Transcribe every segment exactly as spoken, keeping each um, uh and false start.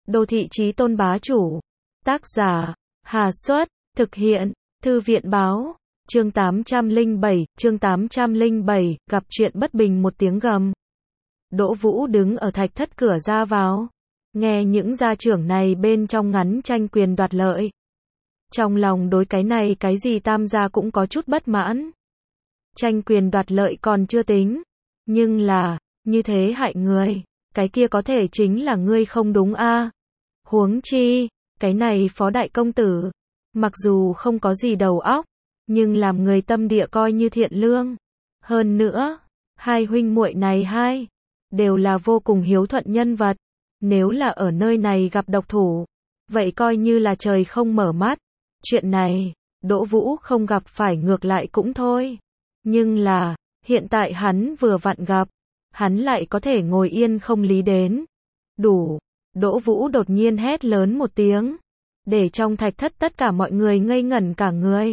Đô thị chí tôn bá chủ. Tác giả, Hà Xuất, thực hiện, Thư viện báo. Chương tám trăm lẻ bảy, chương tám trăm lẻ bảy, gặp chuyện bất bình một tiếng gầm. Đỗ Vũ đứng ở thạch thất cửa ra vào, nghe những gia trưởng này bên trong ngắn tranh quyền đoạt lợi. Trong lòng đối cái này cái gì Tam gia cũng có chút bất mãn. Tranh quyền đoạt lợi còn chưa tính, nhưng là, như thế hại người, cái kia có thể chính là ngươi không đúng a. Huống chi, cái này phó đại công tử, mặc dù không có gì đầu óc, nhưng làm người tâm địa coi như thiện lương. Hơn nữa, hai huynh muội này hai, đều là vô cùng hiếu thuận nhân vật. Nếu là ở nơi này gặp độc thủ, vậy coi như là trời không mở mắt. Chuyện này, Đỗ Vũ không gặp phải ngược lại cũng thôi. Nhưng là, hiện tại hắn vừa vặn gặp, hắn lại có thể ngồi yên không lý đến. Đủ, Đỗ Vũ đột nhiên hét lớn một tiếng, để trong thạch thất tất cả mọi người ngây ngẩn cả người.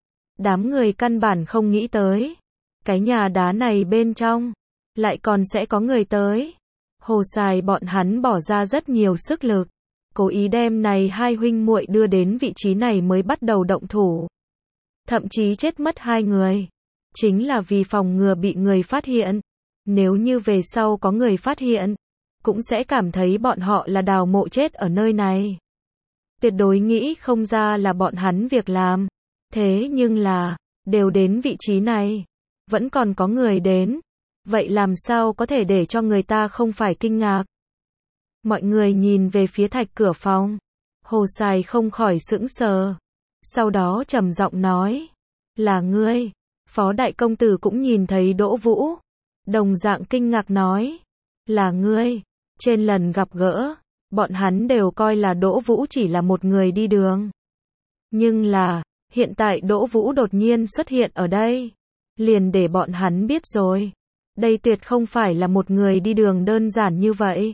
Đám người căn bản không nghĩ tới, cái nhà đá này bên trong, lại còn sẽ có người tới. Hồ Sài bọn hắn bỏ ra rất nhiều sức lực, cố ý đem này hai huynh muội đưa đến vị trí này mới bắt đầu động thủ. Thậm chí chết mất hai người, chính là vì phòng ngừa bị người phát hiện. Nếu như về sau có người phát hiện, cũng sẽ cảm thấy bọn họ là đào mộ chết ở nơi này. Tuyệt đối nghĩ không ra là bọn hắn việc làm. Thế nhưng là, đều đến vị trí này, vẫn còn có người đến. Vậy làm sao có thể để cho người ta không phải kinh ngạc? Mọi người nhìn về phía thạch cửa phòng. Hồ Sài không khỏi sững sờ. Sau đó trầm giọng nói, là ngươi. Phó đại công tử cũng nhìn thấy Đỗ Vũ, đồng dạng kinh ngạc nói, là ngươi. Trên lần gặp gỡ, bọn hắn đều coi là Đỗ Vũ chỉ là một người đi đường. Nhưng là, hiện tại Đỗ Vũ đột nhiên xuất hiện ở đây, liền để bọn hắn biết rồi. Đây tuyệt không phải là một người đi đường đơn giản như vậy.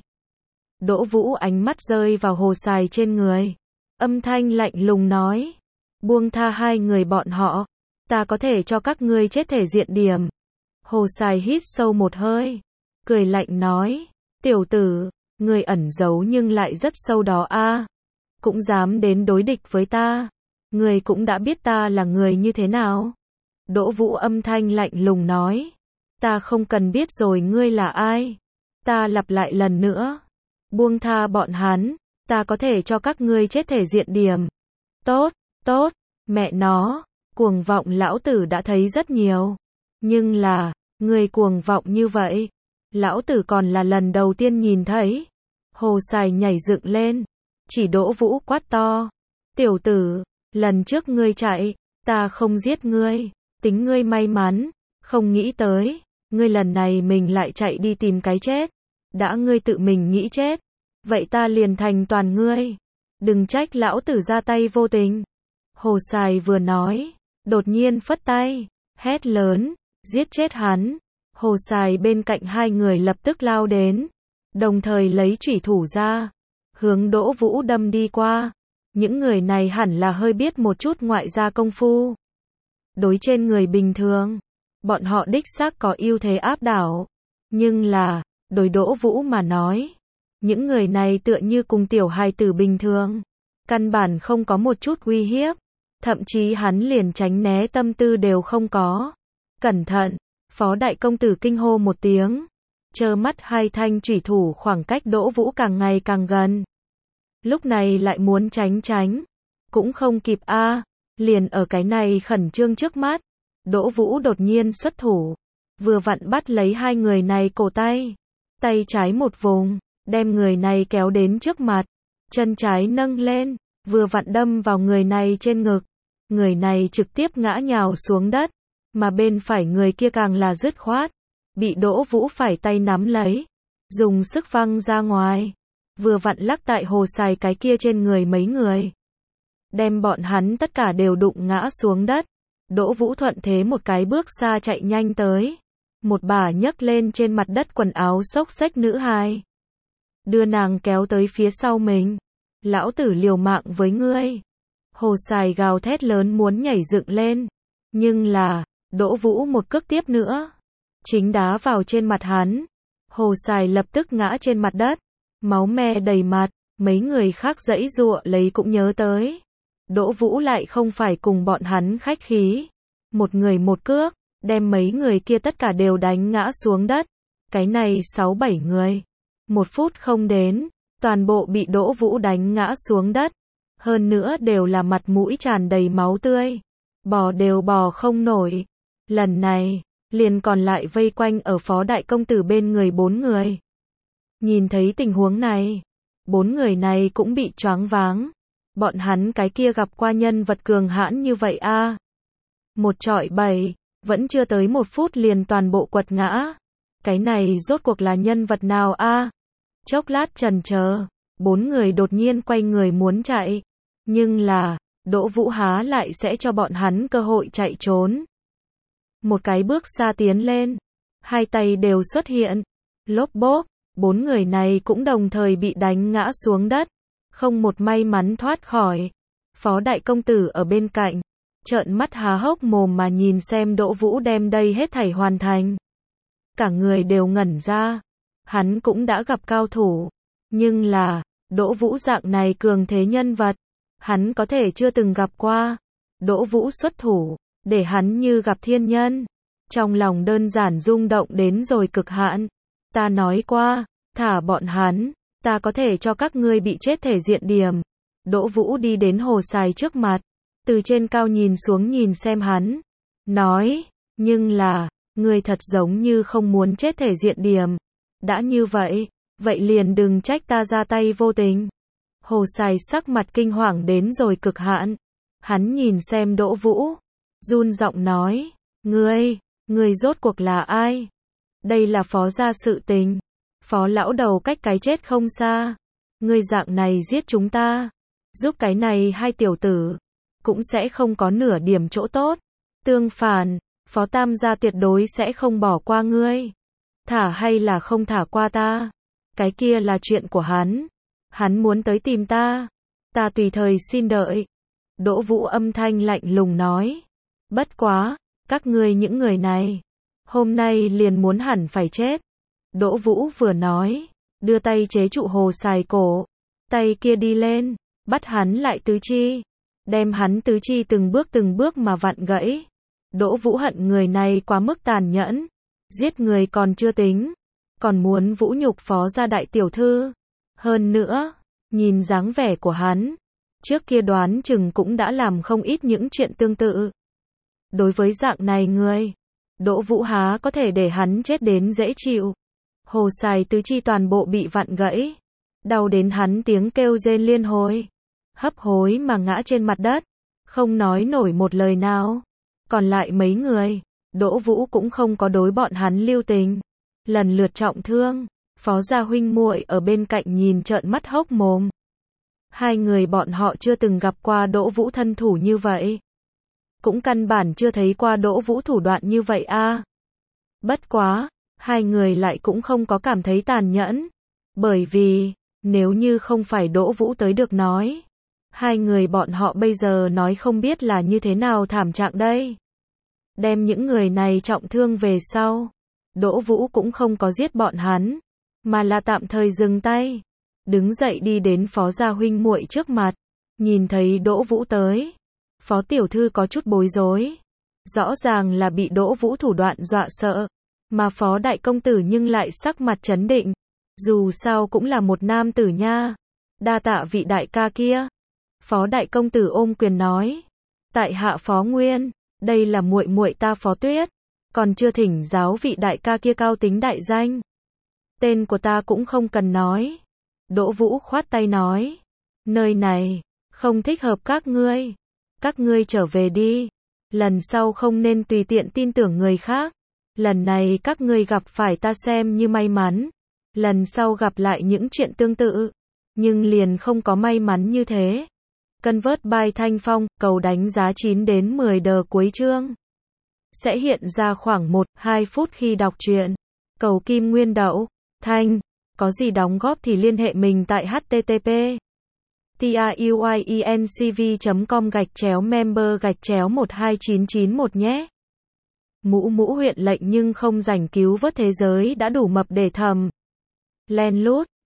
Đỗ Vũ ánh mắt rơi vào Hồ Sài trên người, âm thanh lạnh lùng nói, buông tha hai người bọn họ, ta có thể cho các ngươi chết thể diện điểm. Hồ Sài hít sâu một hơi, cười lạnh nói, tiểu tử, ngươi ẩn giấu nhưng lại rất sâu đó a, cũng dám đến đối địch với ta, ngươi cũng đã biết ta là người như thế nào. Đỗ Vũ âm thanh lạnh lùng nói, ta không cần biết rồi ngươi là ai. Ta lặp lại lần nữa, buông tha bọn hắn, ta có thể cho các ngươi chết thể diện điểm. Tốt, tốt, mẹ nó, cuồng vọng lão tử đã thấy rất nhiều. Nhưng là, người cuồng vọng như vậy, lão tử còn là lần đầu tiên nhìn thấy. Hồ Sài nhảy dựng lên, chỉ Đỗ Vũ quát to, tiểu tử, lần trước ngươi chạy, ta không giết ngươi, tính ngươi may mắn, không nghĩ tới, ngươi lần này mình lại chạy đi tìm cái chết. Đã ngươi tự mình nghĩ chết, vậy ta liền thành toàn ngươi. Đừng trách lão tử ra tay vô tình. Hồ Sài vừa nói, đột nhiên phất tay, hét lớn, giết chết hắn. Hồ Sài bên cạnh hai người lập tức lao đến, đồng thời lấy chủy thủ ra, hướng Đỗ Vũ đâm đi qua. Những người này hẳn là hơi biết một chút ngoại gia công phu. Đối trên người bình thường, bọn họ đích xác có ưu thế áp đảo. Nhưng là, đối Đỗ Vũ mà nói, những người này tựa như cùng tiểu hài tử bình thường, căn bản không có một chút uy hiếp, thậm chí hắn liền tránh né tâm tư đều không có. Cẩn thận, phó đại công tử kinh hô một tiếng, trơ mắt hai thanh chủy thủ khoảng cách Đỗ Vũ càng ngày càng gần. Lúc này lại muốn tránh tránh, cũng không kịp a, liền ở cái này khẩn trương trước mắt, Đỗ Vũ đột nhiên xuất thủ, vừa vặn bắt lấy hai người này cổ tay. Tay trái một vùng, đem người này kéo đến trước mặt, chân trái nâng lên, vừa vặn đâm vào người này trên ngực. Người này trực tiếp ngã nhào xuống đất, mà bên phải người kia càng là dứt khoát, bị Đỗ Vũ phải tay nắm lấy, dùng sức văng ra ngoài, vừa vặn lắc tại Hồ Sài cái kia trên người mấy người, đem bọn hắn tất cả đều đụng ngã xuống đất. Đỗ Vũ thuận thế một cái bước xa chạy nhanh tới, một bà nhấc lên trên mặt đất quần áo xốc xếch nữ hài, đưa nàng kéo tới phía sau mình. Lão tử liều mạng với ngươi. Hồ Sài gào thét lớn muốn nhảy dựng lên, nhưng là, Đỗ Vũ một cước tiếp nữa, chính đá vào trên mặt hắn. Hồ Sài lập tức ngã trên mặt đất, máu me đầy mặt, Mấy người khác giãy giụa lấy cũng nhớ tới. Đỗ Vũ lại không phải cùng bọn hắn khách khí. Một người một cước, đem mấy người kia tất cả đều đánh ngã xuống đất. Cái này sáu bảy người. Một phút không đến, toàn bộ bị Đỗ Vũ đánh ngã xuống đất. Hơn nữa đều là mặt mũi tràn đầy máu tươi. Bò đều bò không nổi. Lần này, liền còn lại vây quanh ở Phó Đại Công Tử bên người bốn người. Nhìn thấy tình huống này, bốn người này cũng bị choáng váng. Bọn hắn cái kia gặp qua nhân vật cường hãn như vậy a à. Một trọi bảy, vẫn chưa tới một phút liền toàn bộ quật ngã. Cái này rốt cuộc là nhân vật nào a à? Chốc lát chần chờ, bốn người đột nhiên quay người muốn chạy. Nhưng là, Đỗ Vũ há lại sẽ cho bọn hắn cơ hội chạy trốn. Một cái bước xa tiến lên, hai tay đều xuất hiện. Lốp bốp, bốn người này cũng đồng thời bị đánh ngã xuống đất. Không một may mắn thoát khỏi. Phó Đại Công Tử ở bên cạnh, trợn mắt há hốc mồm mà nhìn xem Đỗ Vũ đem đây hết thảy hoàn thành. Cả người đều ngẩn ra. Hắn cũng đã gặp cao thủ. Nhưng là, Đỗ Vũ dạng này cường thế nhân vật, hắn có thể chưa từng gặp qua. Đỗ Vũ xuất thủ, để hắn như gặp thiên nhân. Trong lòng đơn giản rung động đến rồi cực hạn. Ta nói qua, thả bọn hắn, ta có thể cho các ngươi bị chết thể diện điểm. Đỗ Vũ đi đến Hồ Sài trước mặt, từ trên cao nhìn xuống nhìn xem hắn. Nói, nhưng là, ngươi thật giống như không muốn chết thể diện điểm. Đã như vậy, vậy liền đừng trách ta ra tay vô tình. Hồ Sài sắc mặt kinh hoàng đến rồi cực hạn. Hắn nhìn xem Đỗ Vũ, run giọng nói, ngươi, ngươi rốt cuộc là ai? Đây là Phó gia sự tình. Phó lão đầu cách cái chết không xa. Ngươi dạng này giết chúng ta, giúp cái này hai tiểu tử, cũng sẽ không có nửa điểm chỗ tốt. Tương phản, Phó Tam gia tuyệt đối sẽ không bỏ qua ngươi. Thả hay là không thả qua ta, cái kia là chuyện của hắn. Hắn muốn tới tìm ta, ta tùy thời xin đợi. Đỗ Vũ âm thanh lạnh lùng nói. Bất quá, các ngươi những người này, hôm nay liền muốn hẳn phải chết. Đỗ Vũ vừa nói, đưa tay chế trụ Hồ Sài cổ. Tay kia đi lên, bắt hắn lại tứ chi. Đem hắn tứ chi từng bước từng bước mà vặn gãy. Đỗ Vũ hận người này quá mức tàn nhẫn. Giết người còn chưa tính, còn muốn vũ nhục Phó gia đại tiểu thư. Hơn nữa, nhìn dáng vẻ của hắn, trước kia đoán chừng cũng đã làm không ít những chuyện tương tự. Đối với dạng này người, Đỗ Vũ há có thể để hắn chết đến dễ chịu. Hồ Sài tứ chi toàn bộ bị vặn gãy, đau đến hắn tiếng kêu rên liên hồi, hấp hối mà ngã trên mặt đất, không nói nổi một lời nào. Còn lại mấy người, Đỗ Vũ cũng không có đối bọn hắn lưu tình, lần lượt trọng thương. Phó gia huynh muội ở bên cạnh nhìn trợn mắt hốc mồm. Hai người bọn họ chưa từng gặp qua Đỗ Vũ thân thủ như vậy, cũng căn bản chưa thấy qua Đỗ Vũ thủ đoạn như vậy a. À. Bất quá, hai người lại cũng không có cảm thấy tàn nhẫn, bởi vì, nếu như không phải Đỗ Vũ tới được nói, hai người bọn họ bây giờ nói không biết là như thế nào thảm trạng đây. Đem những người này trọng thương về sau, Đỗ Vũ cũng không có giết bọn hắn, mà là tạm thời dừng tay, đứng dậy đi đến Phó gia huynh muội trước mặt, nhìn thấy Đỗ Vũ tới, Phó tiểu thư có chút bối rối, rõ ràng là bị Đỗ Vũ thủ đoạn dọa sợ, mà Phó Đại Công Tử nhưng lại sắc mặt trấn định, dù sao cũng là một nam tử nha, đa tạ vị đại ca kia. Phó Đại Công Tử ôm quyền nói, tại hạ Phó Nguyên, đây là muội muội ta Phó Tuyết, còn chưa thỉnh giáo vị đại ca kia cao tính đại danh. Tên của ta cũng không cần nói. Đỗ Vũ khoát tay nói, nơi này, không thích hợp các ngươi. Các ngươi trở về đi. Lần sau không nên tùy tiện tin tưởng người khác. Lần này các ngươi gặp phải ta xem như may mắn. Lần sau gặp lại những chuyện tương tự. Nhưng liền không có may mắn như thế. Convert by Thanh Phong, cầu đánh giá chín đến mười đờ cuối chương. Sẽ hiện ra khoảng một đến hai phút khi đọc truyện. Cầu Kim Nguyên Đậu. Thanh, có gì đóng góp thì liên hệ mình tại http truyencv chấm com gạch chéo member gạch chéo một hai chín chín một nhé. Mũ mũ huyện lệnh nhưng không rảnh cứu vớt thế giới đã đủ mập để thầm. Len lút.